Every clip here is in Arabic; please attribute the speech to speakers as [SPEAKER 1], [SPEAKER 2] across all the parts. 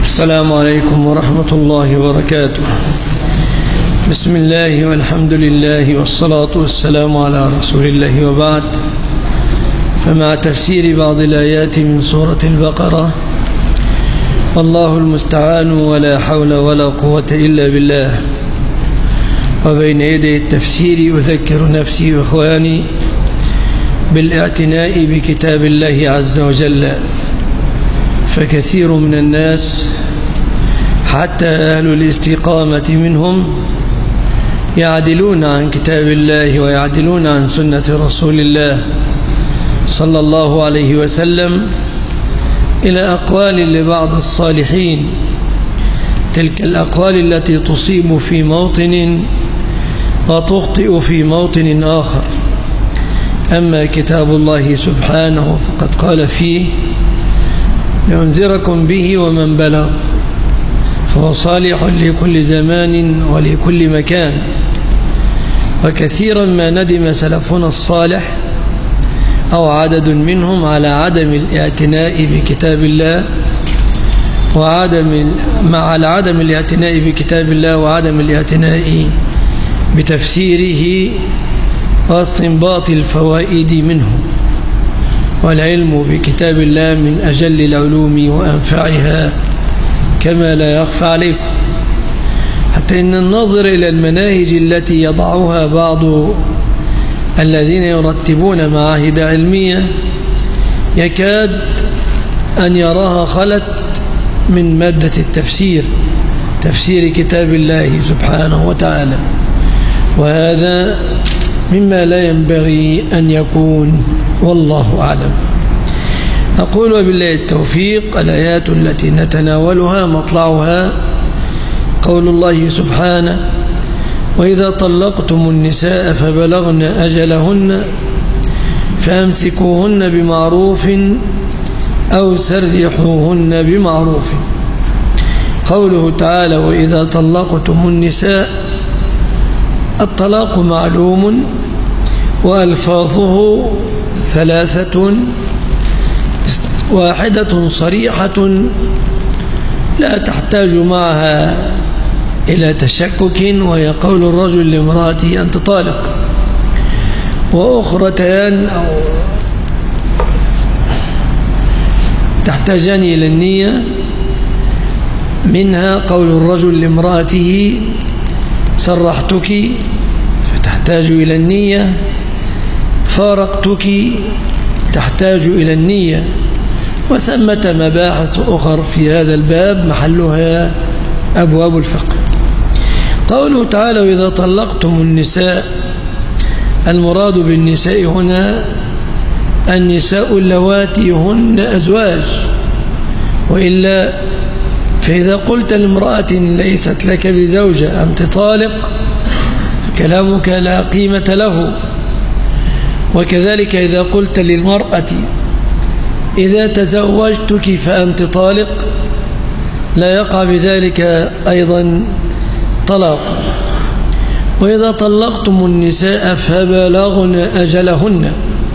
[SPEAKER 1] السلام عليكم ورحمة الله وبركاته. بسم الله والحمد لله والصلاة والسلام على رسول الله، وبعد. فمع تفسير بعض الآيات من سورة البقرة، والله المستعان ولا حول ولا قوة إلا بالله. وبين يدي التفسير أذكر نفسي وإخواني بالاعتناء بكتاب الله عز وجل، فكثير من الناس حتى أهل الاستقامة منهم يعدلون عن كتاب الله ويعدلون عن سنة رسول الله صلى الله عليه وسلم إلى أقوال لبعض الصالحين، تلك الأقوال التي تصيب في موطن وتخطئ في موطن آخر. أما كتاب الله سبحانه فقد قال فيه: لأنذركم به ومن بلغ، فهو صالح لكل زمان ولكل مكان. وكثيرا ما ندم سلفنا الصالح أو عدد منهم على عدم الاعتناء بكتاب الله على عدم الاعتناء بكتاب الله وعدم الاعتناء بتفسيره واستنباط الفوائد منه. والعلم بكتاب الله من أجل العلوم وأنفعها كما لا يخفى عليكم، حتى إن النظر إلى المناهج التي يضعها بعض الذين يرتبون معاهد علمية يكاد أن يراها خلت من مادة التفسير، تفسير كتاب الله سبحانه وتعالى، وهذا مما لا ينبغي أن يكون، والله أعلم. أقول وبالله التوفيق. الآيات التي نتناولها مطلعها قول الله سبحانه: وإذا طلقتم النساء فبلغن أجلهن فأمسكوهن بمعروف أو سرحوهن بمعروف. قوله تعالى: وإذا طلقتم النساء، الطلاق معلوم وألفاظه ثلاثة: واحدة صريحة لا تحتاج معها إلى تشكك، وهي قول الرجل لامرأته أنت طالق. وأخرتان أو تحتاجان إلى النية، منها قول الرجل لامرأته سرحتك فتحتاج إلى النية، فارقتك تحتاج إلى النية. وثمة مباحث أخر في هذا الباب محلها أبواب الفقه. قوله تعالى: وإذا طلقتم النساء، المراد بالنساء هنا النساء اللواتي هن أزواج، وإلا فإذا قلت لامرأة ليست لك بزوجة أنت طالق كلامك لا قيمة له. وكذلك إذا قلت للمرأة إذا تزوجتك فأنت طالق لا يقع بذلك أيضا طلاق. وإذا طلقتم النساء فبلغن أجلهن،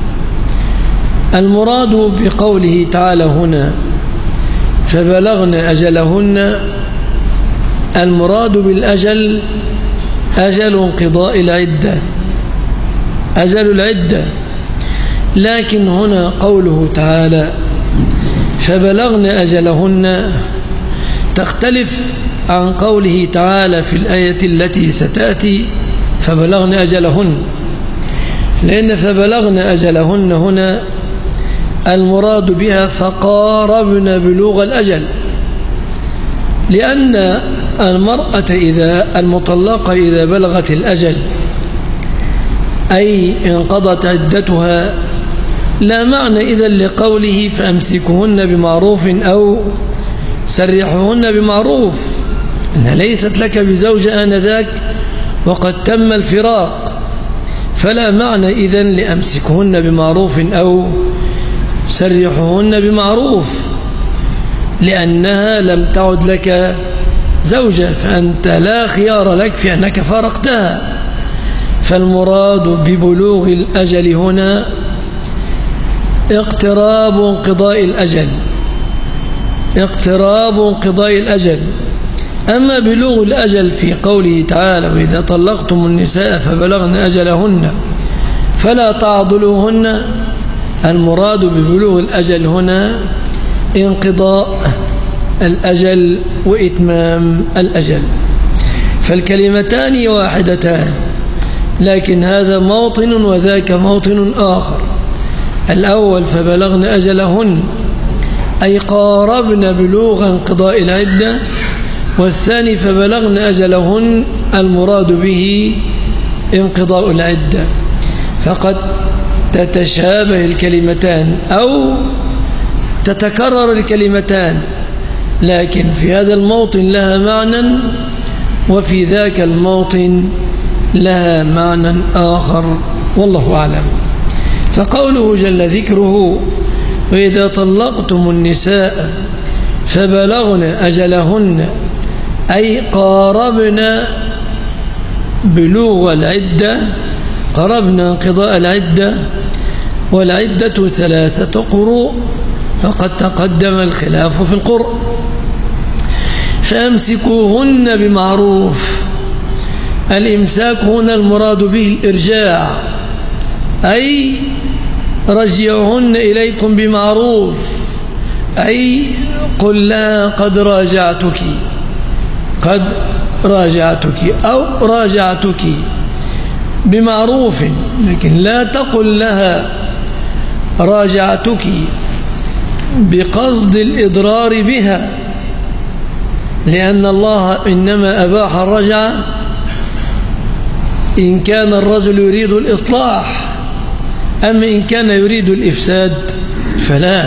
[SPEAKER 1] المراد بقوله تعالى هنا فبلغن أجلهن، المراد بالأجل أجل انقضاء العدة، أجل العدة. لكن هنا قوله تعالى فبلغن أجلهن تختلف عن قوله تعالى في الآية التي ستأتي فبلغن أجلهن، لأن فبلغن أجلهن هنا المراد بها فقاربن بلوغ الأجل، لأن المرأة المطلقة إذا بلغت الأجل أي انقضت عدتها لا معنى إذن لقوله فأمسكوهن بمعروف أو سرحوهن بمعروف، إنها ليست لك بزوجة آنذاك وقد تم الفراق، فلا معنى إذن لأمسكوهن بمعروف أو سرحوهن بمعروف، لأنها لم تعد لك زوجة، فأنت لا خيار لك في أنك فارقتها. فالمراد ببلوغ الأجل هنا اقتراب انقضاء الأجل، اقتراب انقضاء الأجل. أما بلوغ الأجل في قوله تعالى: وإذا طلقتم النساء فبلغن أجلهن فلا تعضلوهن، المراد ببلوغ الأجل هنا انقضاء الأجل وإتمام الأجل، فالكلمتان واحدتان، لكن هذا موطن وذاك موطن آخر. الأول فبلغن أجلهن أي قاربن بلوغ انقضاء العدة، والثاني فبلغن أجلهن المراد به انقضاء العدة، فقد تتشابه الكلمتان أو تتكرر الكلمتان، لكن في هذا الموطن لها معنى وفي ذاك الموطن لها معنى آخر، والله أعلم. فقوله جل ذكره: وإذا طلقتم النساء فبلغن أجلهن أي قاربنا بلوغ العدة، قربنا انقضاء العدة، والعدة 3 قروء، فقد تقدم الخلاف في القرء. فأمسكوهن بمعروف، الإمساك هنا المراد به الإرجاع، أي رجعهن إليكم بمعروف، أي قل لها قد راجعتك أو راجعتك بمعروف، لكن لا تقل لها راجعتك بقصد الإضرار بها، لأن الله إنما أباح الرجعة إن كان الرجل يريد الإصلاح، أما إن كان يريد الإفساد فلا،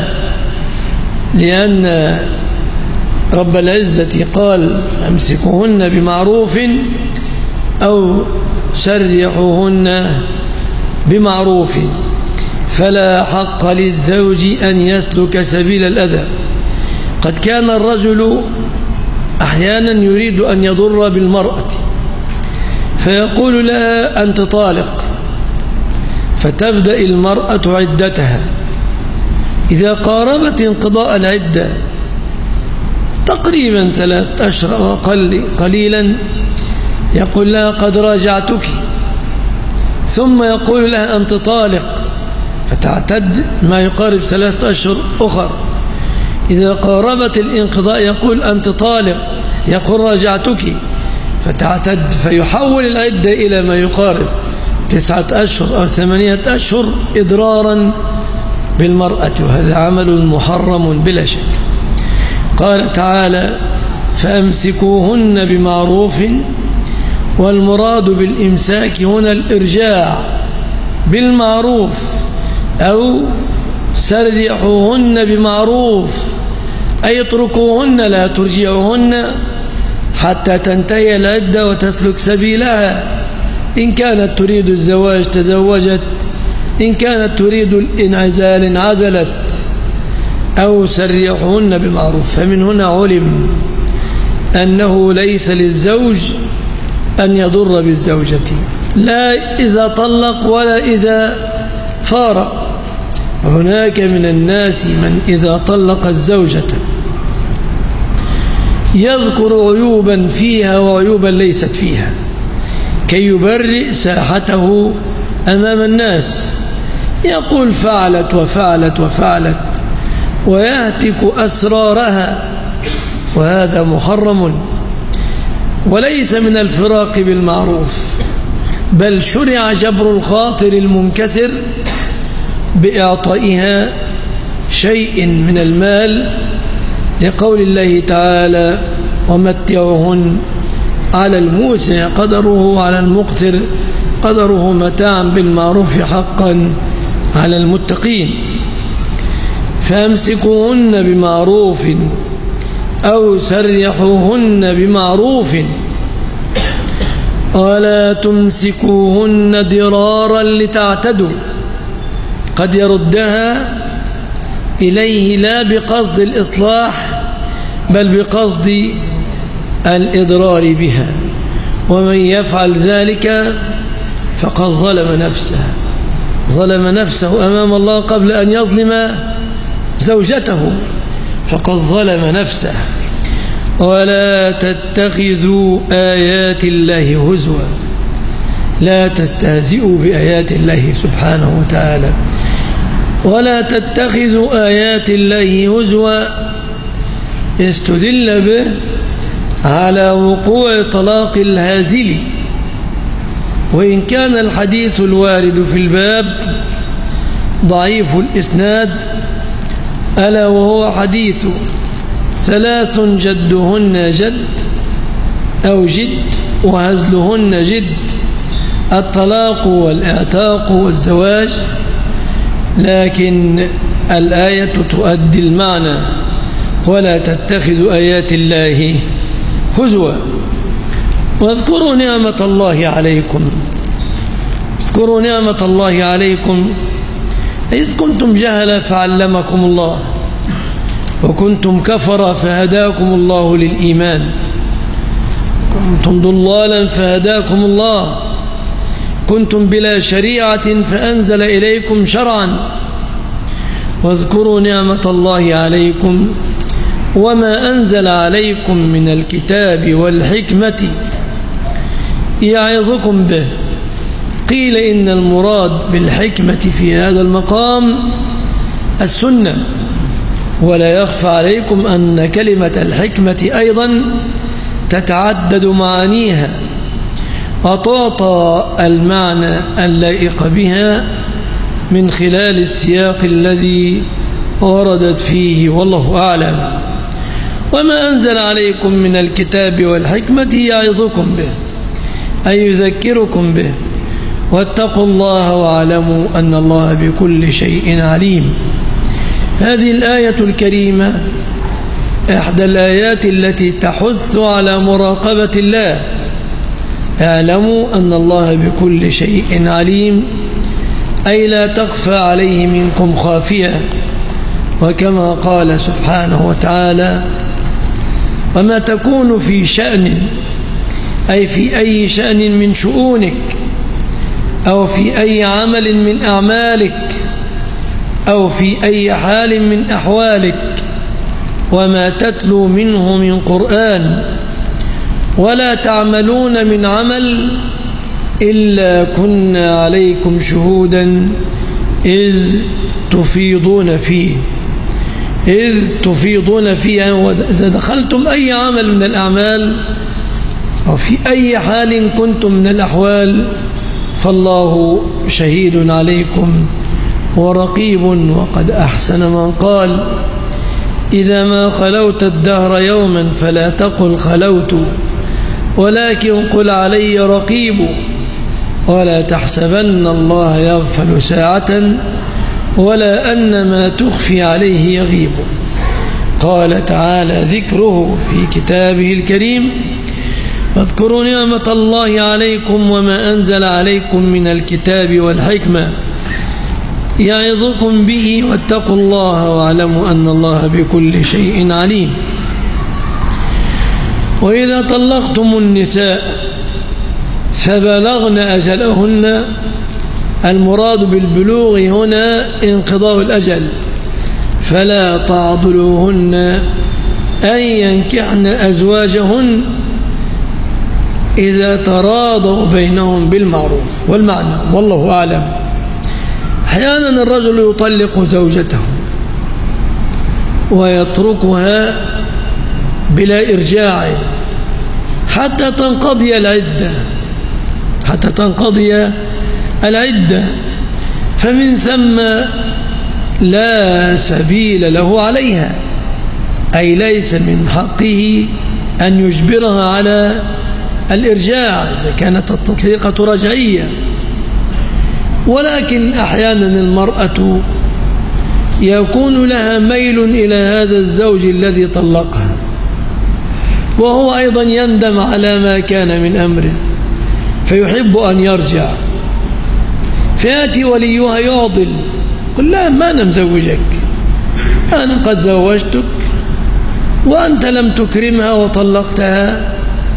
[SPEAKER 1] لأن رب العزة قال: أمسكوهن بمعروف أو سرحوهن بمعروف، فلا حق للزوج أن يسلك سبيل الأذى. قد كان الرجل أحيانا يريد أن يضر بالمرأة فيقول لها: أنت طالق، فتبدأ المرأة عدتها، إذا قاربت انقضاء العدة تقريبا 3 أشهر أو أقل قليلا يقول لها: قد راجعتك، ثم يقول لها: أنت طالق، فتعتد ما يقارب 3 أشهر أخر. إذا قاربت الانقضاء يقول: أنت طالق، يقول: راجعتك، فتعتد، فيحول العدة إلى ما يقارب 9 أشهر أو 8 أشهر إضرارا بالمرأة، وهذا عمل محرم بلا شك. قال تعالى: فأمسكوهن بمعروف، والمراد بالإمساك هنا الإرجاع بالمعروف، أو سرحوهن بمعروف، أي اتركوهن لا ترجعوهن حتى تنتهي العدة وتسلك سبيلها. إن كانت تريد الزواج تزوجت، إن كانت تريد الانعزال انعزلت، أو سرحوهن بمعروف. فمن هنا علم أنه ليس للزوج أن يضر بالزوجة، لا إذا طلق ولا إذا فارق. هناك من الناس من إذا طلق الزوجة يذكر عيوبا فيها وعيوبا ليست فيها كي يبرئ ساحته أمام الناس، يقول فعلت وفعلت وفعلت ويهتك أسرارها، وهذا محرم وليس من الفراق بالمعروف، بل شرع جبر الخاطر المنكسر بإعطائها شيء من المال، لقول الله تعالى: ومتعهن على الموسع قدره وعلى المقتر قدره متاعا بالمعروف حقا على المتقين. فامسكوهن بمعروف أو سرحوهن بمعروف، ولا تمسكوهن ضرارا لتعتدوا، قد يردها إليه لا بقصد الإصلاح بل بقصد الإضرار بها، ومن يفعل ذلك فقد ظلم نفسه أمام الله قبل أن يظلم زوجته. فقد ظلم نفسه. ولا تتخذوا آيات الله هزوا، لا تستهزئوا بآيات الله سبحانه وتعالى. ولا تتخذوا آيات الله هزوا استدل به على وقوع طلاق الهازل، وإن كان الحديث الوارد في الباب ضعيف الإسناد، ألا وهو حديث 3 جدهن جد أو جد وهزلهن جد: الطلاق والإعتاق والزواج. لكن الآية تؤدي المعنى: ولا تتخذوا آيات الله هزوا. واذكروا نعمة الله عليكم، اذكروا نعمة الله عليكم إذ كنتم جهلا فعلمكم الله، وكنتم كفرا فهداكم الله للإيمان، كنتم ضلالا فهداكم الله، كنتم بلا شريعة فأنزل إليكم شرعا. واذكروا نعمة الله عليكم وما أنزل عليكم من الكتاب والحكمة يعظكم به. قيل إن المراد بالحكمة في هذا المقام السنة، ولا يخفى عليكم أن كلمة الحكمة أيضا تتعدد معانيها وتعطى المعنى اللائق بها من خلال السياق الذي وردت فيه، والله أعلم. وما أنزل عليكم من الكتاب والحكمة يعظكم به، أي يذكركم به. واتقوا الله واعلموا أن الله بكل شيء عليم. هذه الآية الكريمة إحدى الآيات التي تحث على مراقبة الله. اعلموا أن الله بكل شيء عليم، أي لا تخفى عليه منكم خافية. وكما قال سبحانه وتعالى: وما تكون في شأن، أي في أي شأن من شؤونك، أو في أي عمل من أعمالك، أو في أي حال من أحوالك، وما تتلو منه من قرآن، ولا تعملون من عمل إلا كنا عليكم شهودا إذ تفيضون فيه. إذ تفيضون فيه، إذا دخلتم أي عمل من الأعمال أو في أي حال كنتم من الأحوال فالله شهيد عليكم ورقيب. وقد أحسن من قال: إذا ما خلوت الدهر يوما فلا تقل خلوت، ولكن قل علي رقيب. ولا تحسبن الله يغفل ساعة، ولا أن ما تخفي عليه يغيب. قال تعالى ذكره في كتابه الكريم: واذكروا نعمة الله عليكم وما أنزل عليكم من الكتاب والحكمة يعظكم به، واتقوا الله واعلموا أن الله بكل شيء عليم. وإذا طلقتم النساء فبلغن أجلهن، المراد بالبلوغ هنا انقضاء الأجل، فلا تعضلوهن أن ينكحن أزواجهن إذا تراضوا بينهم بالمعروف. والمعنى والله أعلم: أحيانا الرجل يطلق زوجته ويتركها بلا إرجاع حتى تنقضي العدة، فمن ثم لا سبيل له عليها، أي ليس من حقه أن يجبرها على الإرجاع إذا كانت التطليقة رجعية. ولكن أحيانا المرأة يكون لها ميل إلى هذا الزوج الذي طلقها، وهو أيضا يندم على ما كان من أمره فيحب أن يرجع، فيأتي وليها يعضل: قل لها ما أنا مزوجك، أنا قد زوجتك وأنت لم تكرمها وطلقتها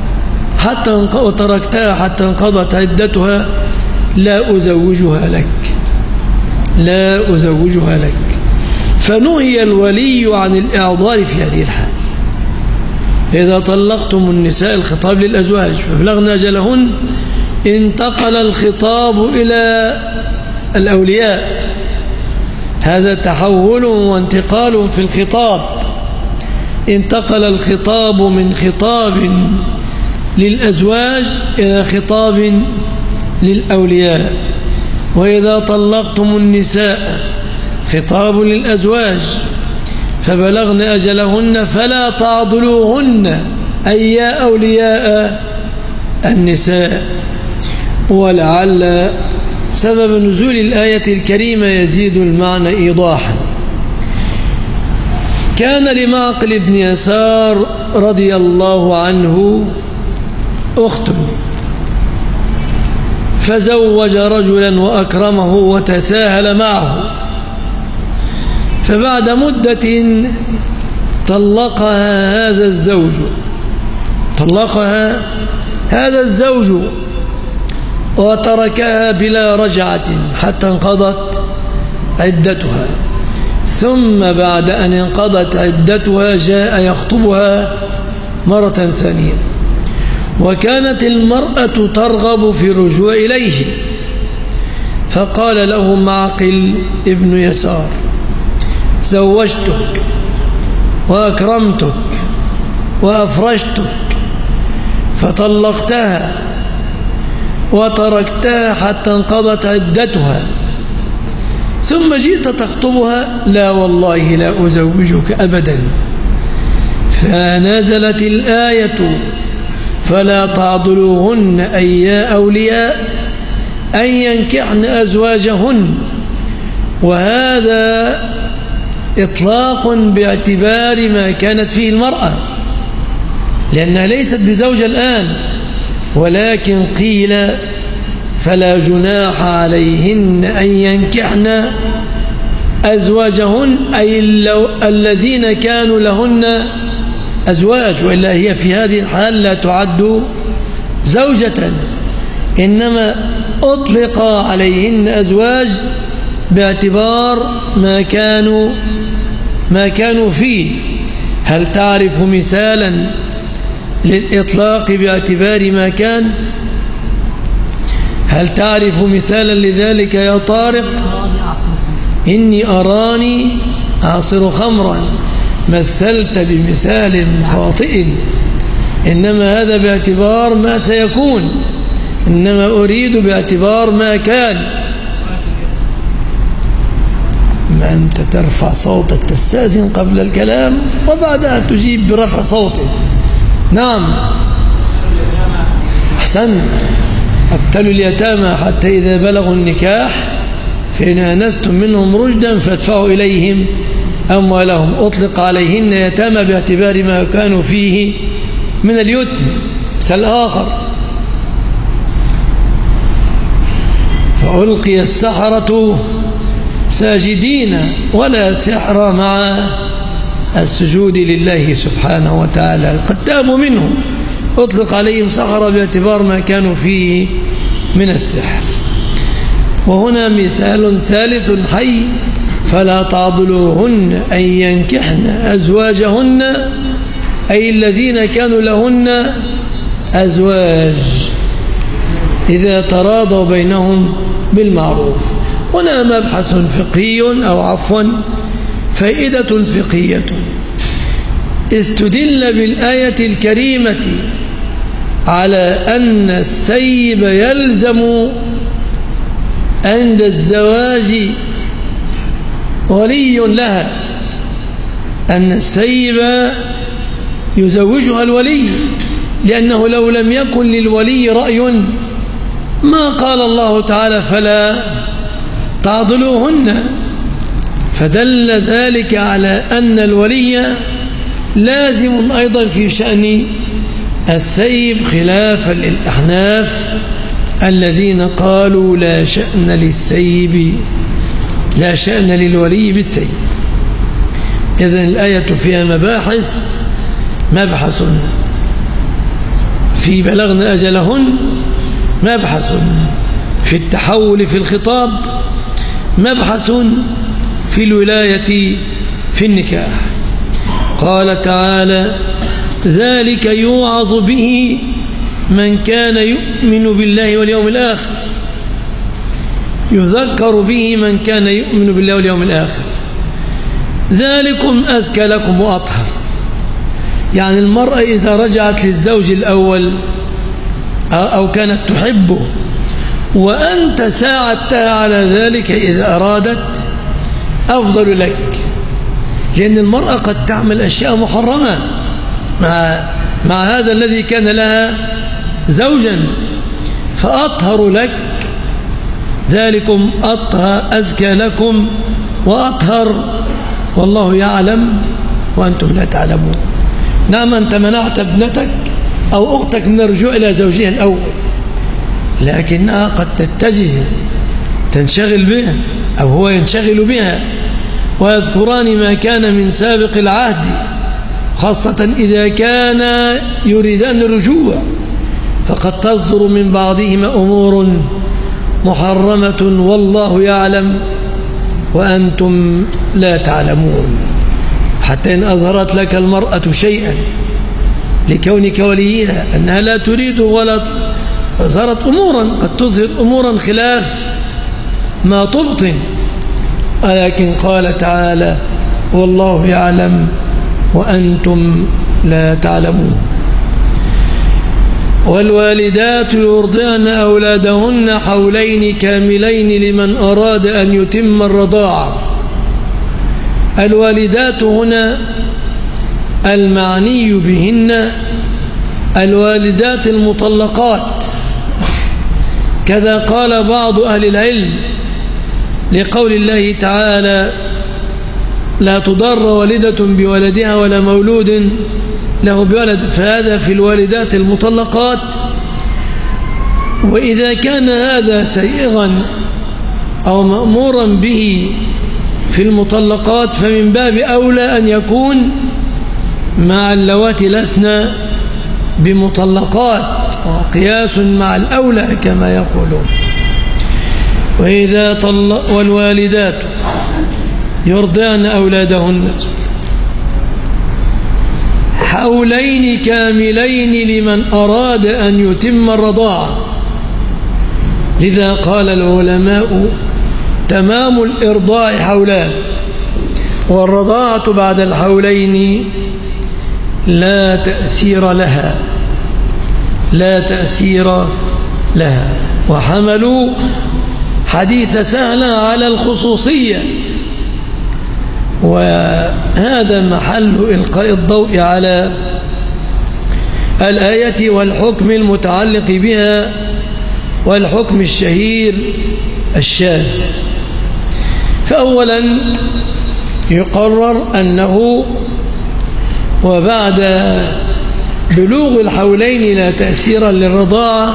[SPEAKER 1] وتركتها حتى انقضت عدتها، لا أزوجها لك. فنهي الولي عن الإعضال في هذه الحال. إذا طلقتم النساء، الخطاب للأزواج، فبلغن أجلهن، انتقل الخطاب إلى الأولياء. هذا تحول وانتقال في الخطاب. انتقل الخطاب من خطاب للأزواج إلى خطاب للأولياء. وإذا طلقتم النساء، خطاب للأزواج، فبلغن أجلهن فلا تعضلوهن أي يا أولياء النساء. ولعل سبب نزول الآية الكريمة يزيد المعنى إيضاحا. كان لمعقل بن يسار رضي الله عنه أخت، فزوج رجلا وأكرمه وتساهل معه، فبعد مدة طلقها هذا الزوج وتركها بلا رجعة حتى انقضت عدتها. ثم بعد أن انقضت عدتها جاء يخطبها مرة ثانية، وكانت المرأة ترغب في الرجوع إليه، فقال له معقل ابن يسار: زوجتك وأكرمتك وأفرجتك، فطلقتها وتركتها حتى انقضت عدتها، ثم جئت تخطبها: لا والله لا أزوجك أبدا. فنزلت الآية: فلا تعضلوهن أي يا أولياء أن ينكحن أزواجهن. وهذا إطلاق باعتبار ما كانت فيه المرأة، لأنها ليست بزوجة الآن، ولكن قيل فلا جناح عليهن أن ينكحن أزواجهن أي الذين كانوا لهن أزواج، وإلا هي في هذه الحال لا تعد زوجة، إنما أطلق عليهن أزواج باعتبار ما كانوا فيه. هل تعرف مثالا للإطلاق باعتبار ما كان؟ هل تعرف مثالا لذلك يا طارق؟ إني أراني أعصر خمرا. مثلت بمثال خاطئ، إنما هذا باعتبار ما سيكون، إنما أريد باعتبار ما كان. ما أنت ترفع صوتك، تستأذن قبل الكلام وبعدها تجيب برفع صوتك. نعم أحسنت. ابتلوا اليتامى حتى إذا بلغوا النكاح فإن آنستم منهم رشدا فادفعوا إليهم أموالهم. أطلق عليهن يتامى باعتبار ما كانوا فيه من اليتم. مثال آخر: فألقي السحرة ساجدين ولا سحر مع السجود لله سبحانه وتعالى، قد تابوا منه. أطلق عليهم سحرة باعتبار ما كانوا فيه من السحر. وهنا مثال ثالث حي: فلا تعضلوهن أن ينكحن أزواجهن أي الذين كانوا لهن أزواج إذا تراضوا بينهم بالمعروف. هنا مبحث فقهي أو عفوا فائدة فقهية. استدل بالآية الكريمة على أن السيب يلزم عند الزواج ولي لها، أن السيب يزوجها الولي، لأنه لو لم يكن للولي رأي ما قال الله تعالى فلا تعضلوهن. فدل ذلك على أن الولي لازم أيضا في شأن السيب، خلافا للأحناف الذين قالوا لا شأن للسيب، لا شأن للولي بالسيب. إذن الآية فيها مباحث: مبحث في بلغن أجلهن، مبحث في التحول في الخطاب، مبحث في في الولاية في النكاح. قال تعالى: ذلك يوعظ به من كان يؤمن بالله واليوم الآخر. يذكر به من كان يؤمن بالله واليوم الآخر. ذلكم أزكى لكم وأطهر. يعني المرأة إذا رجعت للزوج الأول أو كانت تحبه وأنت ساعدتها على ذلك إذا أرادت، أفضل لك، لأن المرأة قد تعمل أشياء محرمة مع هذا الذي كان لها زوجا، فأطهر لك. ذلكم أزكى لكم وأطهر والله يعلم وأنتم لا تعلمون. نعم، أنت منعت ابنتك أو أختك من الرجوع إلى زوجها الأول، لكنها قد تتجه تنشغل بها أو هو ينشغل بها، ويذكران ما كان من سابق العهد، خاصة إذا كان يريدان الرجوع، فقد تصدر من بعضهما أمور محرمة والله يعلم وأنتم لا تعلمون. حتى إن أظهرت لك المرأة شيئا لكونك وليها أنها لا تريد ولا أظهرت أمورا، قد تظهر أمورا خلاف ما تبطن، لكن قال تعالى: والله يعلم وأنتم لا تعلمون. والوالدات يرضعن أولادهن حولين كاملين لمن أراد أن يتم الرضاعة. الوالدات هنا المعني بهن الوالدات المطلقات، كذا قال بعض أهل العلم لقول الله تعالى: لا تضر والدة بولدها ولا مولود له بولد، فهذا في الوالدات المطلقات. وإذا كان هذا سائغا أو مأمورا به في المطلقات فمن باب أولى أن يكون مع اللواتي لسنا بمطلقات، وقياس مع الأولى كما يقولون. وإذا والوالدات يرضعن أولادهن حولين كاملين لمن أراد أن يتم الرضاعة. لذا قال العلماء: تمام الإرضاع حولان، والرضاعة بعد الحولين لا تأثير لها، لا تأثير لها. وحملوا حديث سهل على الخصوصية، وهذا محل إلقاء الضوء على الآية والحكم المتعلق بها والحكم الشهير الشاذ. فأولا يقرر أنه وبعد بلوغ الحولين لا تأثير للرضاعة،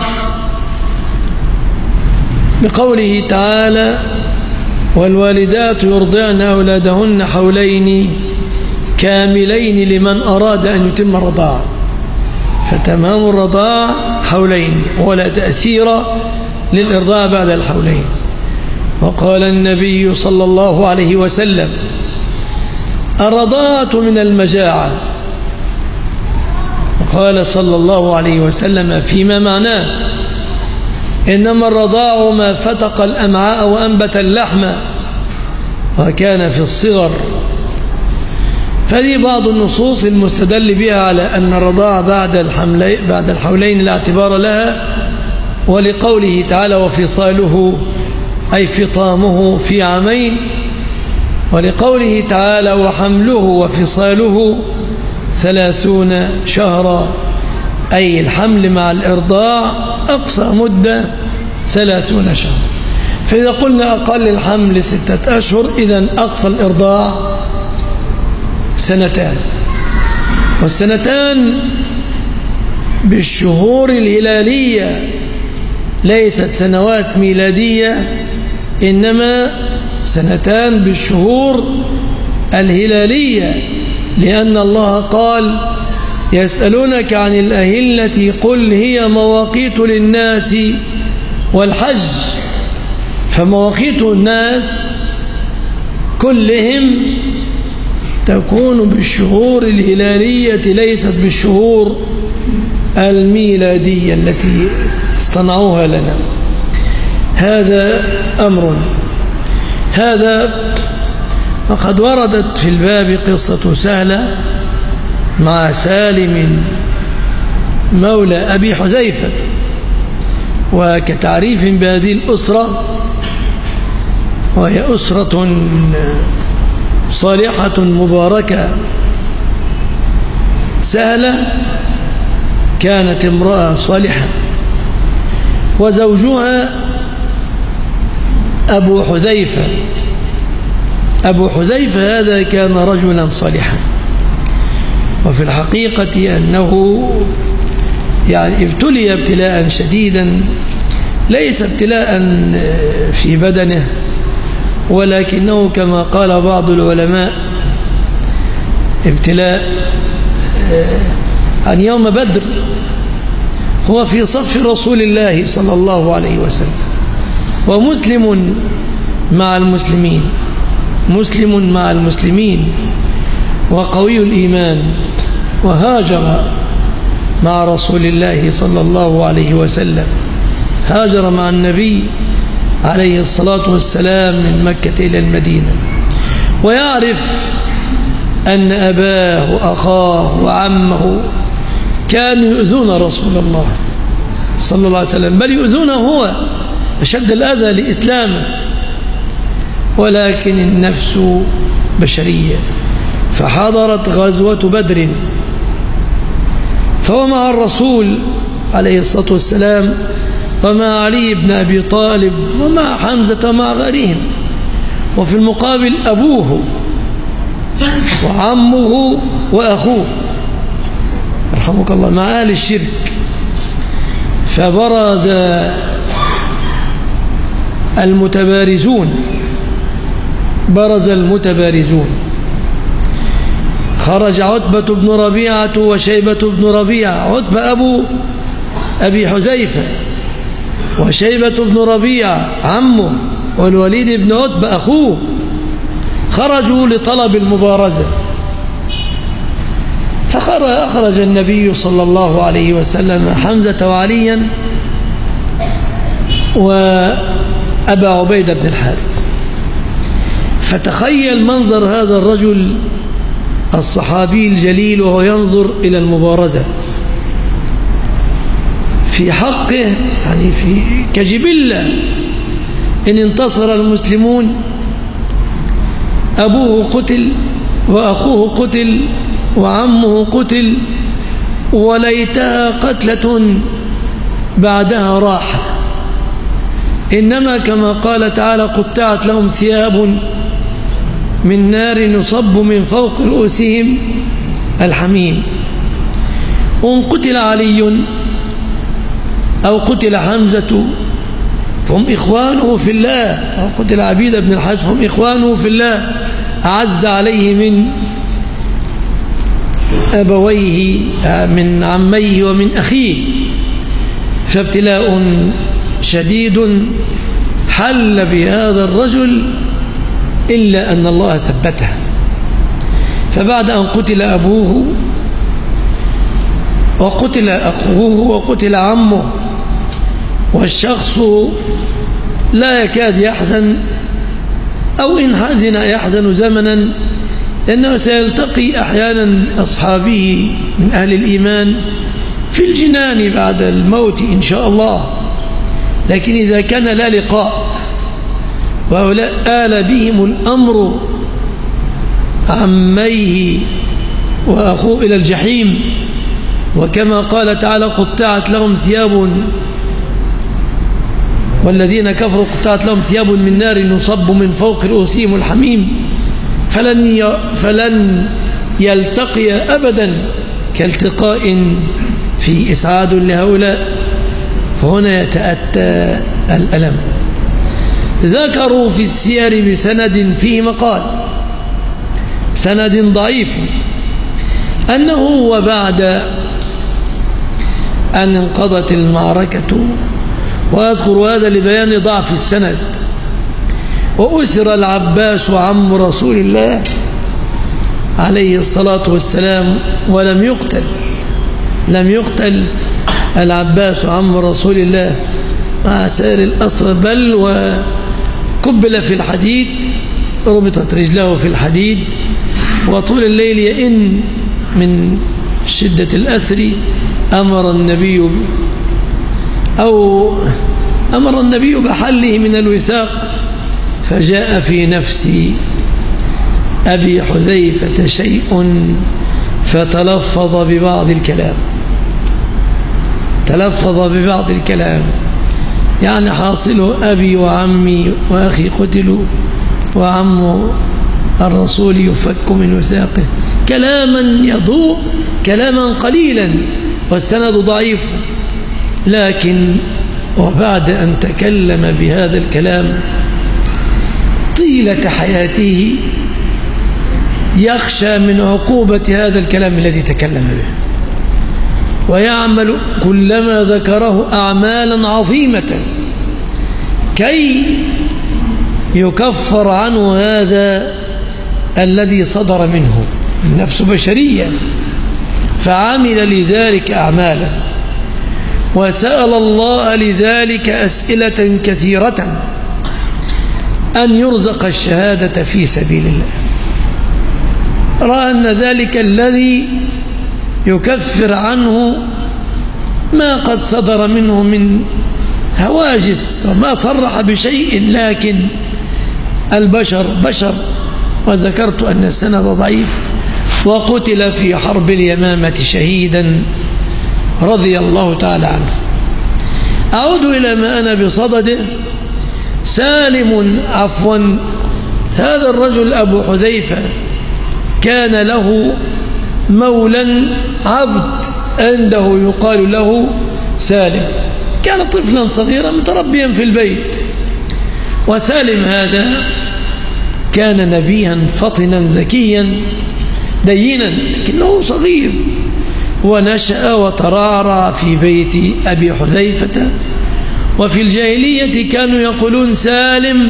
[SPEAKER 1] بقوله تعالى: والوالدات يرضعن أولادهن حولين كاملين لمن أراد أن يتم الرضاعة، فتمام الرضاعة حولين ولا تأثير للإرضاع بعد الحولين. وقال النبي صلى الله عليه وسلم: الرضاعة من المجاعة. وقال صلى الله عليه وسلم فيما معناه: إنما الرضاع ما فتق الأمعاء وأنبت اللحم وكان في الصغر. فهذه بعض النصوص المستدل بها على أن الرضاعة بعد الحولين لا اعتبار لها، ولقوله تعالى: وفصاله أي فطامه في عامين، ولقوله تعالى: وحمله وفصاله 30 شهرا، أي الحمل مع الإرضاع أقصى مدة 30 شهرا. فإذا قلنا أقل الحمل 6 أشهر، إذن أقصى الإرضاع 2 والسنتان بالشهور الهلالية، ليست سنوات ميلادية، إنما 2 بالشهور الهلالية، لأن الله قال: يسألونك عن الأهلة قل هي مواقيت للناس والحج. فمواقيت الناس كلهم تكون بالشهور الهلالية ليست بالشهور الميلادية التي اصطنعوها لنا. هذا أمر. هذا وقد وردت في الباب قصة سهلة مع سالم مولى أبي حذيفة، وكتعريف بهذه الأسرة، وهي أسرة صالحة مباركة. سهلة كانت امرأة صالحة، وزوجها أبو حذيفة. أبو حذيفة هذا كان رجلا صالحا، وفي الحقيقة أنه يعني ابتلي ابتلاء شديدا، ليس ابتلاء في بدنه، ولكنه كما قال بعض العلماء ابتلاء عن يوم بدر. هو في صف رسول الله صلى الله عليه وسلم، ومسلم مع المسلمين، مسلم مع المسلمين وقوي الإيمان، وهاجر مع رسول الله صلى الله عليه وسلم، هاجر مع النبي عليه الصلاة والسلام من مكة إلى المدينة، ويعرف أن أباه وأخاه وعمه كانوا يؤذون رسول الله صلى الله عليه وسلم، بل يؤذونه هو أشد الأذى لإسلامه، ولكن النفس بشرية. فحضرت غزوة بدر، فهو مع الرسول عليه الصلاة والسلام، ومع علي بن أبي طالب، ومع حمزة، ومع غيرهم. وفي المقابل أبوه وعمه وأخوه رحمك الله مع أهل الشرك. فبرز المتبارزون، برز المتبارزون. خرج عتبة بن ربيعة وشيبة بن ربيعة، عتبة أبو أبي حذيفة، وشيبة بن ربيعة عمه، والوليد بن عتبة أخوه، خرجوا لطلب المبارزة. فأخرج النبي صلى الله عليه وسلم حمزة وعليا وأبا عبيدة بن الحارث. فتخيل منظر هذا الرجل الصحابي الجليل وهو ينظر إلى المبارزة في حقه، يعني في كجبلة. إن انتصر المسلمون أبوه قتل، وأخوه قتل، وعمه قتل، وليتها قتلة بعدها راحة. إنما كما قال تعالى: قطعت لهم ثياب من نار يصب من فوق رؤوسهم الحميم. وإن قتل علي أو قتل حمزة فهم إخوانه في الله، أو قتل عبيد بن الحارث فهم إخوانه في الله، أعز عليه من أبويه، من عميه ومن أخيه. فابتلاء شديد حل بهذا الرجل، إلا أن الله ثبته. فبعد أن قتل أبوه وقتل أخوه وقتل عمه، والشخص لا يكاد يحزن، أو إن حزن يحزن زمنا، لأنه سيلتقي أحيانا أصحابه من أهل الإيمان في الجنان بعد الموت إن شاء الله. لكن إذا كان لا لقاء وهؤلاء آل بهم الأمر، عميه وأخوه إلى الجحيم، وكما قال تعالى: قطعت لهم ثياب، والذين كفروا قطعت لهم ثياب من نار يصب من فوق رؤوسهم الحميم. فلن يلتقي أبدا كالتقاء في إسعاد لهؤلاء. فهنا يتأتى الألم. ذكروا في السير بسند فيه مقال، سند ضعيف، أنه وبعد أن انقضت المعركة، وأذكر هذا لبيان ضعف السند، وأسر العباس عم رسول الله عليه الصلاة والسلام ولم يقتل. لم يقتل العباس عم رسول الله مع سائر الأسرى، بل وكبل في الحديد، ربطت رجله في الحديد، وطول الليل يئن من شدة الأسر. أمر النبي بحله من الوثاق، فجاء في نفس أبي حذيفة شيء فتلفظ ببعض الكلام، يعني حاصل أبي وعمي وأخي قتلوا وعم الرسول يفك من وثاقه، كلاما يضوء، كلاما قليلا والسند ضعيف، لكن وبعد أن تكلم بهذا الكلام طيلة حياته يخشى من عقوبة هذا الكلام الذي تكلم به، ويعمل كلما ذكره أعمالا عظيمة كي يكفر عنه هذا الذي صدر منه. النفس بشرية، فعمل لذلك أعمالا، وسأل الله لذلك أسئلة كثيرة، أن يرزق الشهادة في سبيل الله. رأى أن ذلك الذي يكفر عنه ما قد صدر منه من هواجس وما صرح بشيء، لكن البشر بشر. وذكرت أن السند ضعيف، وقتل في حرب اليمامة شهيدا رضي الله تعالى عنه. أعود إلى ما أنا بصدده. هذا الرجل أبو حذيفة كان له مولا عبد عنده يقال له سالم، كان طفلا صغيرا متربيا في البيت. وسالم هذا كان نبيها فطنا ذكيا دينا، لكنه صغير، ونشأ وترعرع في بيت أبي حذيفة. وفي الجاهلية كانوا يقولون سالم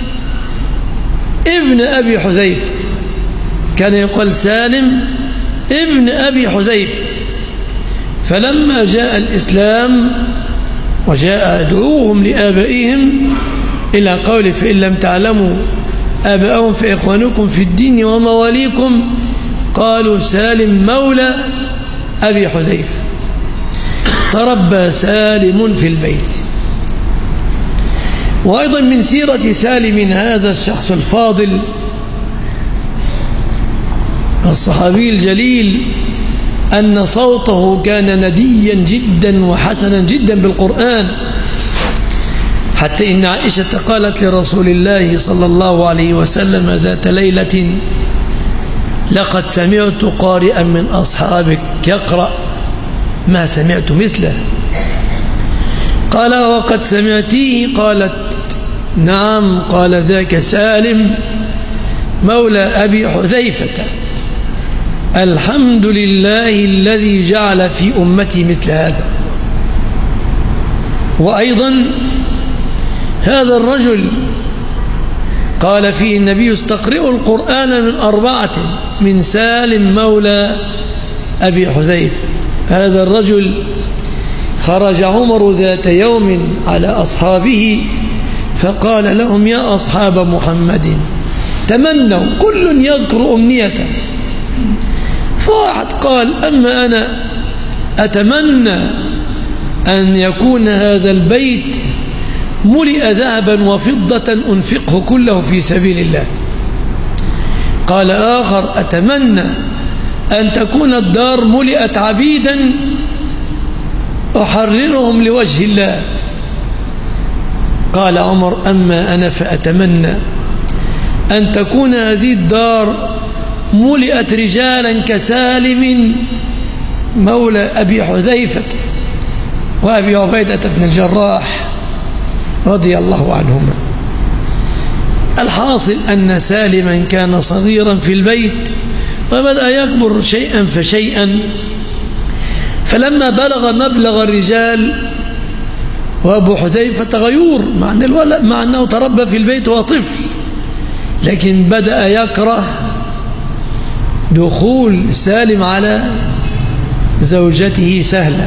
[SPEAKER 1] ابن أبي حذيفة، كان يقال سالم ابن أبي حذيفة. فلما جاء الإسلام وجاء يدعوهم لآبائهم إلى قوله فإن لم تعلموا آباءهم فإخوانكم في الدين ومواليكم، قالوا سالم مولى أبي حذيفة. تربى سالم في البيت. وأيضا من سيرة سالم هذا الشخص الفاضل الصحابي الجليل أن صوته كان نديا جدا وحسنا جدا بالقرآن، حتى إن عائشة قالت لرسول الله صلى الله عليه وسلم ذات ليلة: لقد سمعت قارئا من أصحابك يقرأ ما سمعت مثله. قال: وقد سمعتيه؟ قالت: نعم. قال: ذاك سالم مولى أبي حذيفة. الحمد لله الذي جعل في أمتي مثل هذا. وأيضا هذا الرجل قال فيه النبي: استقرئوا القرآن من 4 من سالم مولى أبي حذيفة. هذا الرجل خرج عمر ذات يوم على أصحابه فقال لهم: يا أصحاب محمد تمنوا، كل يذكر أمنيته. فواحد قال: أما أنا أتمنى أن يكون هذا البيت ملئ ذهبا وفضة أنفقه كله في سبيل الله. قال آخر: أتمنى أن تكون الدار ملئت عبيدا أحررهم لوجه الله. قال عمر: أما أنا فأتمنى أن تكون هذه الدار ملئت رجالا كسالم مولى أبي حذيفة وأبي عبيدة بن الجراح رضي الله عنهما. الحاصل أن سالما كان صغيرا في البيت وبدأ يكبر شيئا فشيئا، فلما بلغ مبلغ الرجال وأبو حذيفة غيور مع أنه تربى في البيت وهو طفل، لكن بدأ يكره دخول سالم على زوجته سهلة.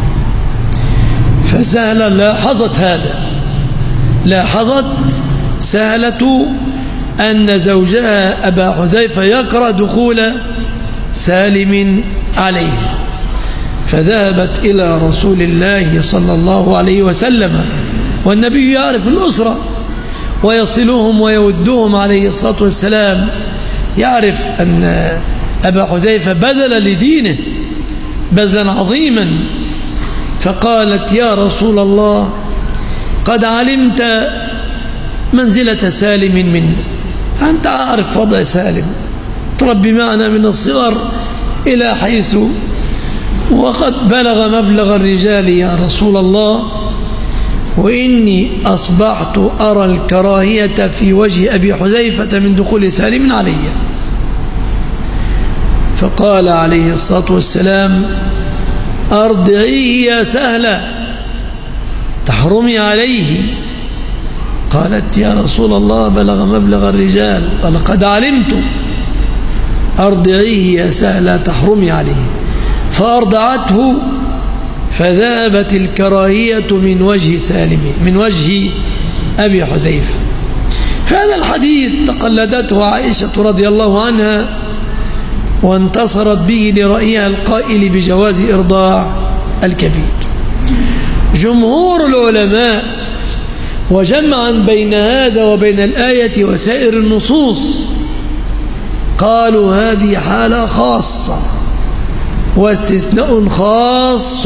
[SPEAKER 1] فسهلة لاحظت هذا، لاحظت سهلة أن زوجها أبا حذيفة يكره دخول سالم عليه، فذهبت إلى رسول الله صلى الله عليه وسلم، والنبي يعرف الأسرة ويصلهم ويودهم عليه الصلاة والسلام، يعرف أن أبا حذيفة بذل لدينه بذلا عظيما. فقالت: يا رسول الله، قد علمت منزلة سالم منا، أنت عارف وضع سالم، تربي معنا من الصغر إلى حيث وقد بلغ مبلغ الرجال يا رسول الله، وإني أصبحت أرى الكراهية في وجه أبي حذيفة من دخول سالم علي. فقال عليه الصلاة والسلام: أرضعيه يا سهلة تحرمي عليه. قالت: يا رسول الله، بلغ مبلغ الرجال، قال: قد علمت. أرضعيه يا سهلة تحرمي عليه. فأرضعته، فذهبت الكراهية من وجه سالم، من وجه أبي حذيفة. هذا الحديث تقلدته عائشة رضي الله عنها وانتصرت به لرأيها القائل بجواز إرضاع الكبير. جمهور العلماء وجمعا بين هذا وبين الآية وسائر النصوص قالوا هذه حالة خاصة واستثناء خاص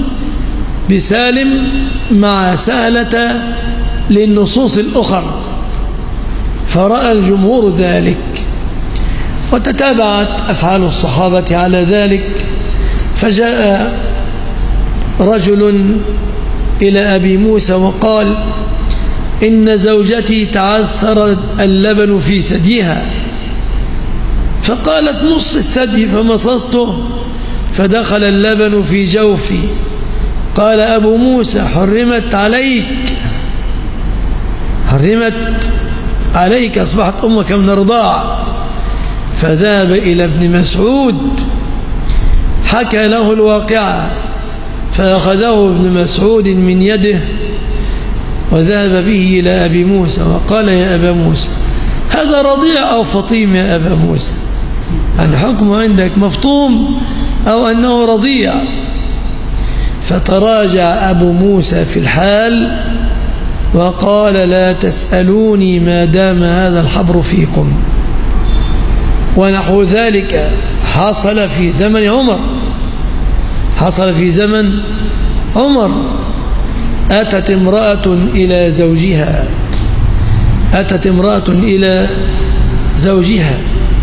[SPEAKER 1] بسالم مع سهلة للنصوص الأخرى، فرأى الجمهور ذلك، وتتابعت أفعال الصحابة على ذلك. فجاء رجل إلى أبي موسى وقال: إن زوجتي تعثر اللبن في ثديها. فقالت: مص الثدي، فمصصته فدخل اللبن في جوفي. قال أبو موسى: حرمت عليك، أصبحت أمك من الرضاعة. فذهب إلى ابن مسعود حكى له الواقعة، فأخذه ابن مسعود من يده وذهب به إلى أبي موسى وقال: يا أبا موسى، هذا رضيع أو فطيم يا أبا موسى؟ الحكم عندك مفطوم أو أنه رضيع؟ فتراجع أبو موسى في الحال وقال: لا تسألوني ما دام هذا الحبر فيكم. ونحو ذلك حصل في زمن عمر. أتت امرأة إلى زوجها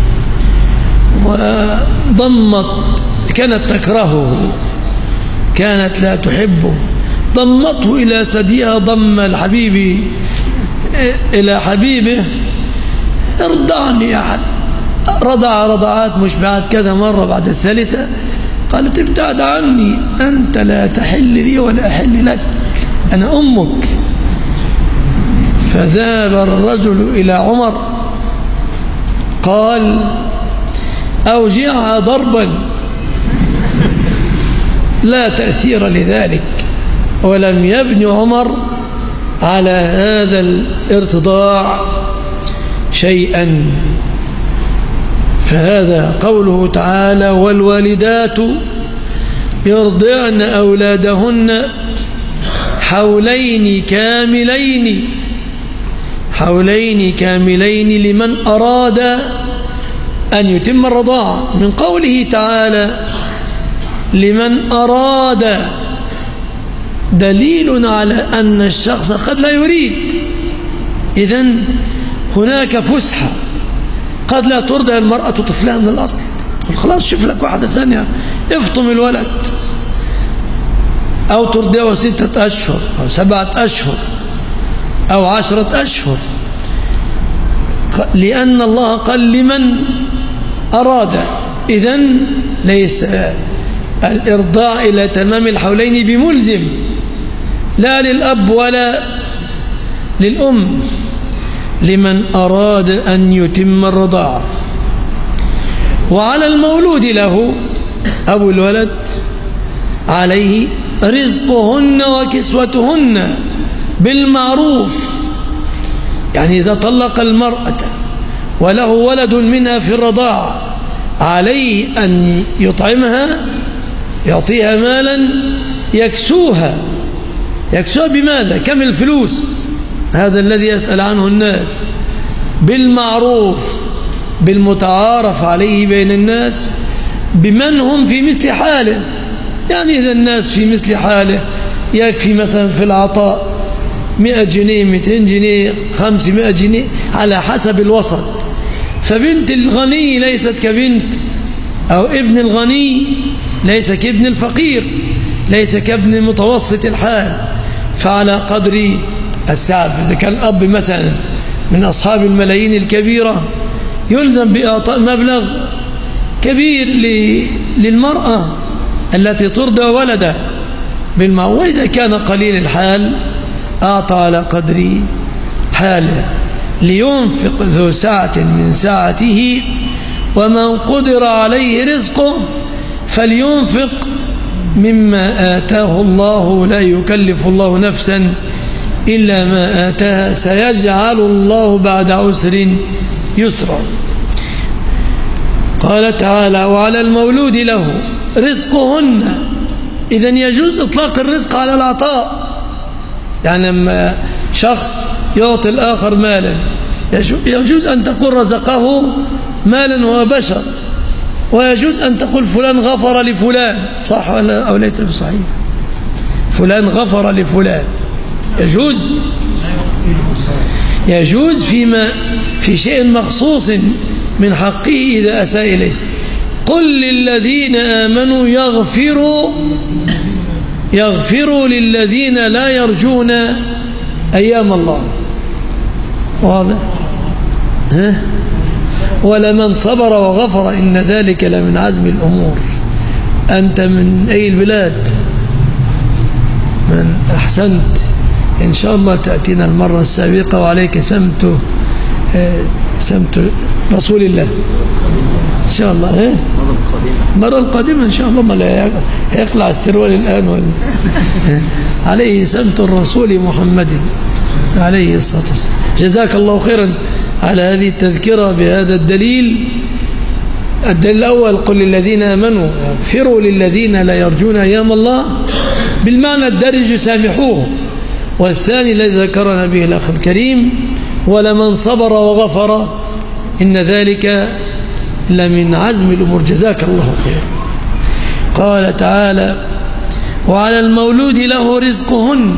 [SPEAKER 1] وضمت، كانت تكرهه، كانت لا تحبه، ضمته إلى ثديها ضم الحبيب إلى حبيبه: ارضعني يا حبيب. رضع رضعات مشبعات كذا مرة، بعد الثالثة قالت: ابتعد عني، أنت لا تحل لي ولا أحل لك، أنا أمك. فذهب الرجل إلى عمر قال: أوجعها ضربا. لا تأثير لذلك، ولم يبني عمر على هذا الارتضاع شيئا. فهذا قوله تعالى: والوالدات يرضعن أولادهن حولين كاملين لمن أراد أن يتم الرضاعة. من قوله تعالى لمن أراد دليل على أن الشخص قد لا يريد، إذن هناك فسحة، قد لا ترضع المرأة طفلها من الأصل، تقول خلاص شوف لك واحدة ثانية افطم الولد، أو ترضعه 6 أشهر أو 7 أشهر أو 10 أشهر، لأن الله قال لمن أراد. إذن ليس الإرضاع إلى تمام الحولين بملزم، لا للأب ولا للأم، لمن أراد أن يتم الرضاعة. وعلى المولود له أبو الولد عليه رزقهن وكسوتهن بالمعروف، يعني إذا طلق المرأة وله ولد منها في الرضاعة عليه أن يطعمها، يعطيها مالا يكسوها بماذا؟ كم الفلوس؟ هذا الذي يسأل عنه الناس. بالمعروف، بالمتعارف عليه بين الناس، بمن هم في مثل حاله. يعني إذا الناس في مثل حاله يكفي مثلا في العطاء 100 جنيه 200 جنيه 500 جنيه على حسب الوسط. فبنت الغني ليست كبنت، أو ابن الغني ليس كابن الفقير، ليس كابن متوسط الحال. فعلى قدر السعف. إذا كان الأب مثلا من أصحاب الملايين الكبيرة يلزم بإعطاء مبلغ كبير للمرأة التي ترضع ولدها بالمعروف. وإذا كان قليل الحال أعطى على قدر حاله. لينفق ذو سعة من سعته ومن قدر عليه رزقه فلينفق مما آتاه الله لا يكلف الله نفسا إلا ما آتاها سيجعل الله بعد عسر يسرا. قال تعالى وعلى المولود له رزقهن. إذن يجوز إطلاق الرزق على العطاء. يعني لما شخص يعطي الآخر مالا يجوز أن تقول رزقه مالا وهو بشر، ويجوز أن تقول فلان غفر لفلان، صح أو ليس بصحيح؟ فلان غفر لفلان يجوز في شيء مخصوص من حقه إذا أساء إليه. قل للذين آمنوا يغفروا للذين لا يرجون أيام الله. واضح؟ ولمن صبر وغفر إن ذلك لمن عزم الأمور. أنت من أي البلاد؟ من أحسنت. إن شاء الله تأتينا المرة السابقة وعليك سمت رسول الله إن شاء الله. المرة القادمة إن شاء الله. ما لا يقلع السروال الآن عليه سمت الرسول محمد عليه الصلاة والسلام. جزاك الله خيرا على هذه التذكرة بهذا الدليل. الدليل الأول قل للذين آمنوا يغفروا للذين لا يرجون أيام الله بالمعنى الدارج سامحوه. والثاني الذي ذكرنا به الأخ الكريم ولمن صبر وغفر إن ذلك لمن عزم الأمور. جزاك الله خير. قال تعالى وعلى المولود له رزقهن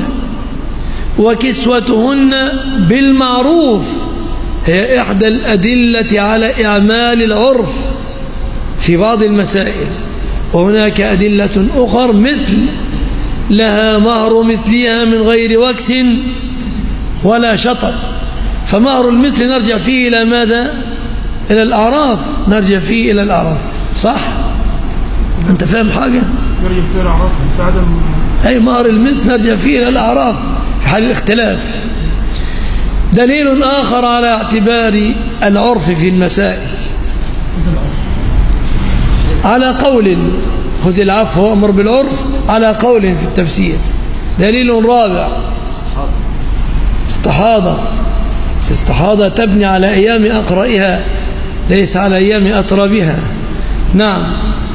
[SPEAKER 1] وكسوتهن بالمعروف. هي إحدى الأدلة على إعمال العرف في بعض المسائل. وهناك أدلة أخرى مثل لها مهر مثلها من غير وكس ولا شطر. فمهر المثل نرجع فيه إلى ماذا؟ إلى الأعراف. نرجع فيه إلى الأعراف. صح؟ أنت فاهم حاجة؟
[SPEAKER 2] نرجع فيه الأعراف في عدم
[SPEAKER 1] أي مهر المثل نرجع فيه إلى الأعراف في حال الاختلاف. دليل آخر على اعتبار العرف في المسائل على قول خذ العفو وأمر بالعرف على قول في التفسير. دليل رابع استحاضة تبني على أيام أقرئها ليس على أيام أطرابها. نعم.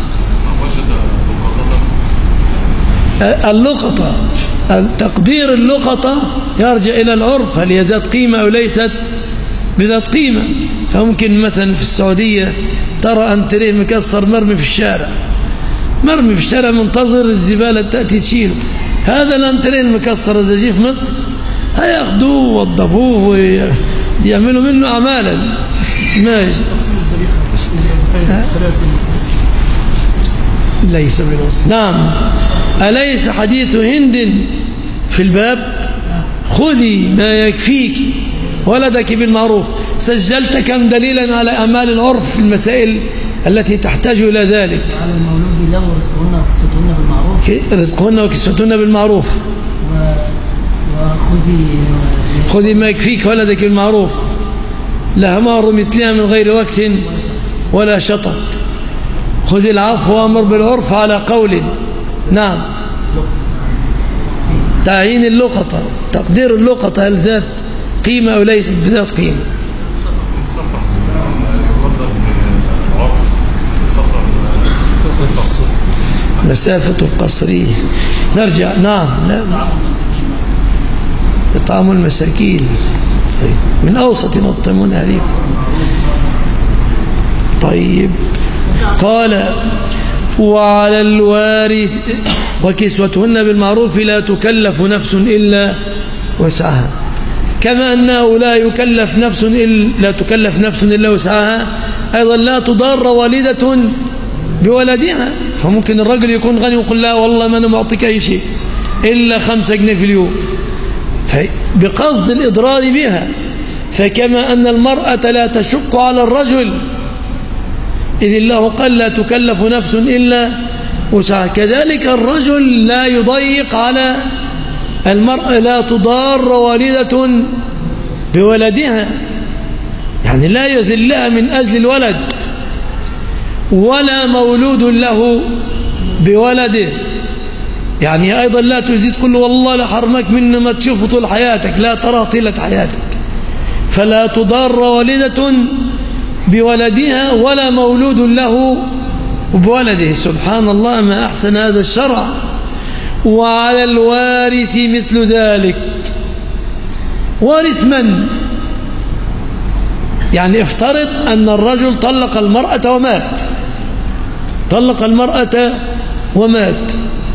[SPEAKER 1] اللقطة تقدير اللقطة يرجع إلى العرف، هل هي ذات قيمة أو ليست بذات قيمة. فممكن مثلا في السعودية ترى أنتريه مكسر مرمي في الشارع منتظر الزبالة تأتي تشيله. هذا الأنتريه المكسر إذا جه في مصر هياخدوه ووضبوه ويعملوا منه أعمالا. ماشي. ليس بالوصف. نعم. أليس حديث هند في الباب خذي ما يكفيك ولدك بالمعروف. سجلت كم دليلا على أعمال العرف في المسائل التي تحتاج إلى ذلك.
[SPEAKER 3] على المولود له رزقهن وكسوتهن بالمعروف.
[SPEAKER 1] رزقهن وكسوتهن بالمعروف. خذي ما يكفيك ولدك المعروف، لها مهر مثلها من غير وكس ولا شطط. خذ العفو وأمر بالعرف على قول. نعم. تعيين اللقطة، تقدير اللقطة، هل ذات قيمة أو ليست بذات قيمة. مسافة القصر. نرجع. نعم. إطعام المساكين من أوسط ما تطعمون أهليكم. طيب. قال وعلى الوارث وكسوتهن بالمعروف لا تكلف نفس إلا وسعها، كما أنه لا تكلف نفس إلا وسعها، أيضا لا تضار والدة بولدها. فممكن الرجل يكون غني ويقول لا والله ما أنا معطيك أي شيء إلا 5 جنيه في اليوم، بقصد الإضرار بها. فكما أن المرأة لا تشق على الرجل إذ الله قال لا تكلف نفس إلا وسعها، كذلك الرجل لا يضيق على المرأة، لا تضار والدة بولدها، يعني لا يذلها من أجل الولد، ولا مولود له بولده. يعني أيضا لا تزيد تقول والله لحرمك منه ما تشوفه طول حياتك، لا تراه طيلة حياتك. فلا تضار والدة بولدها ولا مولود له بولده. سبحان الله، ما أحسن هذا الشرع. وعلى الوارث مثل ذلك. وارث من؟ يعني افترض أن الرجل طلق المرأة ومات.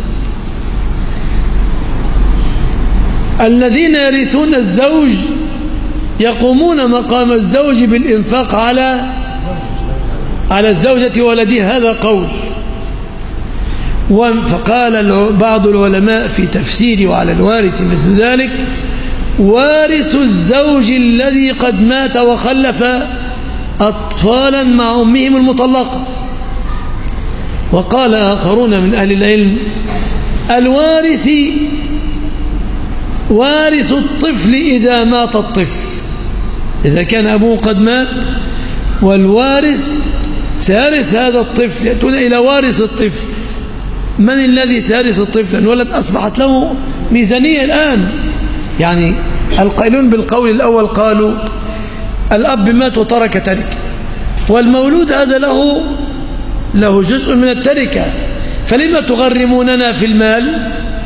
[SPEAKER 1] الذين يرثون الزوج يقومون مقام الزوج بالإنفاق على الزوجة وولدها، هذا قول. فقال بعض العلماء في تفسيره وعلى الوارث مثل ذلك: وارث الزوج الذي قد مات وخلف أطفالا مع أمهم المطلقة. وقال آخرون من أهل العلم: الوارث وارث الطفل إذا مات الطفل، إذا كان أبوه قد مات والوارث سيرث هذا الطفل، يأتون إلى وارث الطفل. من الذي سيرث الطفل؟ الولد أصبحت له ميزانية الآن. يعني القائلون بالقول الأول قالوا الأب مات وترك تركة، والمولود هذا له جزء من التركة، فلما تغرموننا في المال؟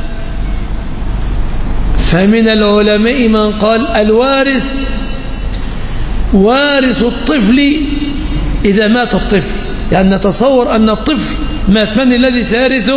[SPEAKER 1] فمن العلماء من قال الوارث وارث الطفل إذا مات الطفل، يعني نتصور أن الطفل مات، من الذي سيرثه؟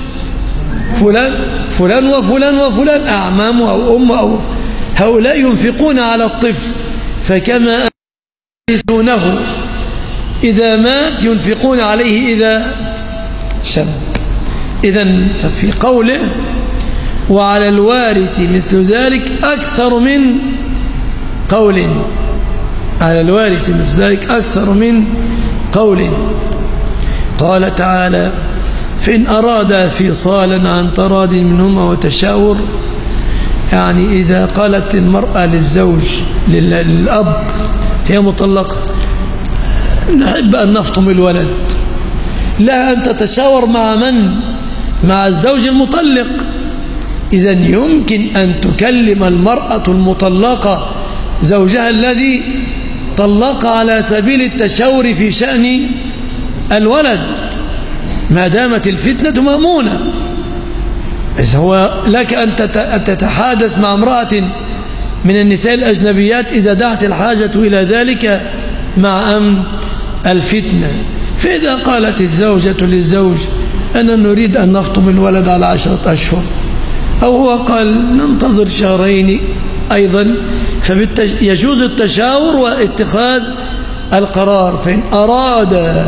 [SPEAKER 1] فلان وفلان أعمامه أو أمه أو هؤلاء ينفقون على الطفل، فكما يرثونه إذا مات ينفقون عليه إذا شب. إذن ففي قوله وعلى الوارث مثل ذلك أكثر من قول، على الوارث مثل ذلك أكثر من قول. قال تعالى: فإن أرادا فصالا عن تراض منهما وتشاور. يعني إذا قالت المرأة للزوج للأب هي مطلقة: نحب أن نفطم الولد، لا أن تتشاور مع من؟ مع الزوج المطلق. إذن يمكن أن تكلم المرأة المطلقة زوجها الذي طلق على سبيل التشاور في شأن الولد ما دامت الفتنة مأمونة. إذا هو لك أن تتحادث مع امرأة من النساء الأجنبيات إذا دعت الحاجة إلى ذلك مع أمن الفتنة. فإذا قالت الزوجة للزوج أننا نريد أن نفطم الولد على 10 أشهر، أو هو قال ننتظر 2 شهرين أيضا، فيجوز التشاور واتخاذ القرار. فإن أراد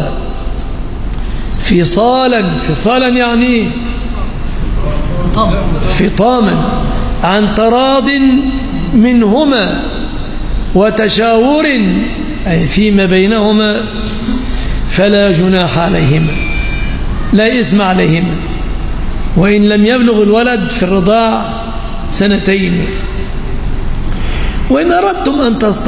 [SPEAKER 1] فصالا يعني فطاما عن تراض منهما وتشاور أي فيما بينهما فلا جناح عليهما، لا إثم عليهما، وإن لم يبلغ الولد في الرضاع 2 سنين. وإن أردتم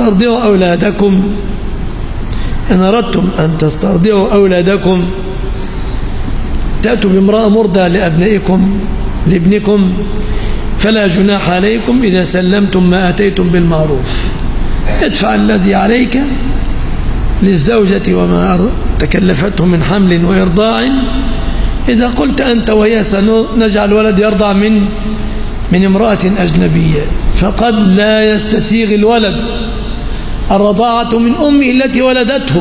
[SPEAKER 1] أن تسترضعوا أولادكم تأتوا بامرأة مرضى لابنكم فلا جناح عليكم إذا سلمتم ما أتيتم بالمعروف. ادفع الذي عليك للزوجة وما تكلفته من حمل وإرضاع. إذا قلت أنت وهي سنجعل الولد يرضع من امرأة أجنبية فقد لا يستسيغ الولد الرضاعة من أمه التي ولدته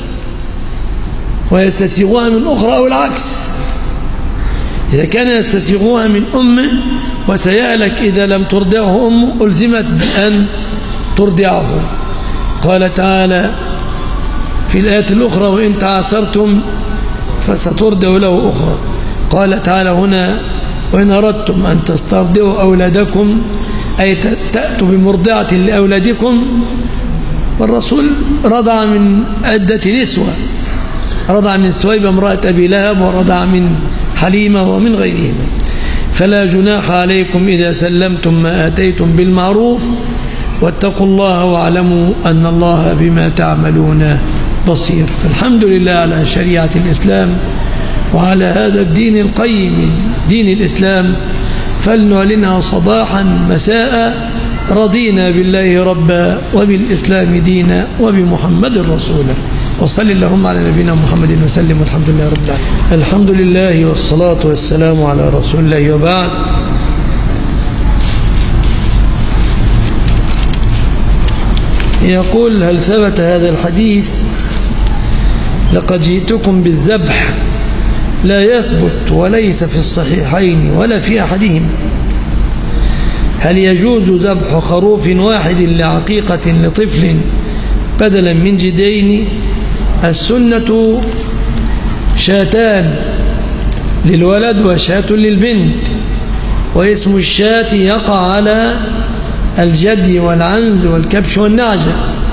[SPEAKER 1] ويستسيغها من أخرى أو العكس. إذا كان يستسيغها من أمه وسيألك إذا لم ترضعه أمه ألزمت بأن ترضعه. قال تعالى في الآية الأخرى وإن تعاسرتم فسترضع له أخرى. قال تعالى هنا وإن أردتم أن تسترضعوا أولادكم أي تأتوا بمرضعة لأولادكم. والرسول رضع من عدة نسوة، رضع من سويبة امرأة أبي لهب ورضع من حليمة ومن غيرهما. فلا جناح عليكم إذا سلمتم ما آتيتم بالمعروف واتقوا الله واعلموا أن الله بما تعملون بصير. فالحمد لله على شريعة الإسلام وعلى هذا الدين القيم دين الإسلام، فلنعلنها صباحا مساء رضينا بالله ربا وبالإسلام دينا وبمحمد رسولا. وصل اللهم على نبينا محمد وسلم والحمد لله رب العالمين. الحمد لله والصلاة والسلام على رسول الله وبعد. يقول هل ثبت هذا الحديث لقد جئتكم بالذبح؟ لا يثبت وليس في الصحيحين ولا في أحدهما. هل يجوز ذبح خروف واحد لعقيقة لطفل بدلا من جدين؟ السنة شاتان للولد وشاة للبنت، واسم الشاة يقع على الجدي والعنز والكبش والنعجة.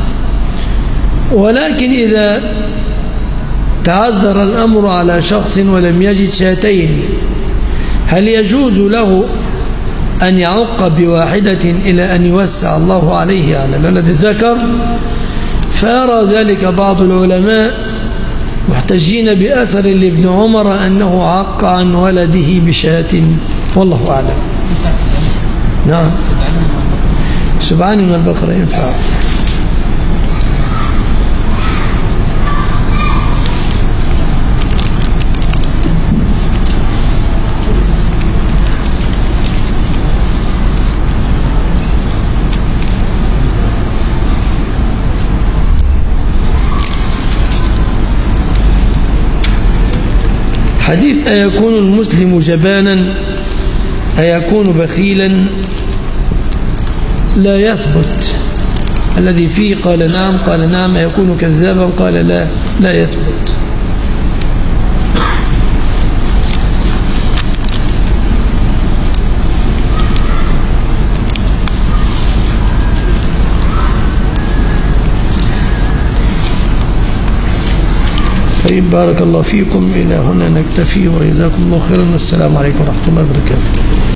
[SPEAKER 1] ولكن إذا تعذر الأمر على شخص ولم يجد شاتين هل يجوز له أن يعق بواحدة إلى أن يوسع الله عليه على الولد الذكر؟ فيرى ذلك بعض العلماء محتجين بأثر لابن عمر أنه عق عن ولده بشاة، والله أعلم. نعم، سبعان من البقرة ينفع. حديث أيكون المسلم جبانا أيكون بخيلا لا يثبت. الذي فيه قال نعم أيكون كذابا قال لا يثبت. طيب، بارك الله فيكم. إلى هنا نكتفي وجزاكم الله خيرا. والسلام عليكم ورحمة الله وبركاته.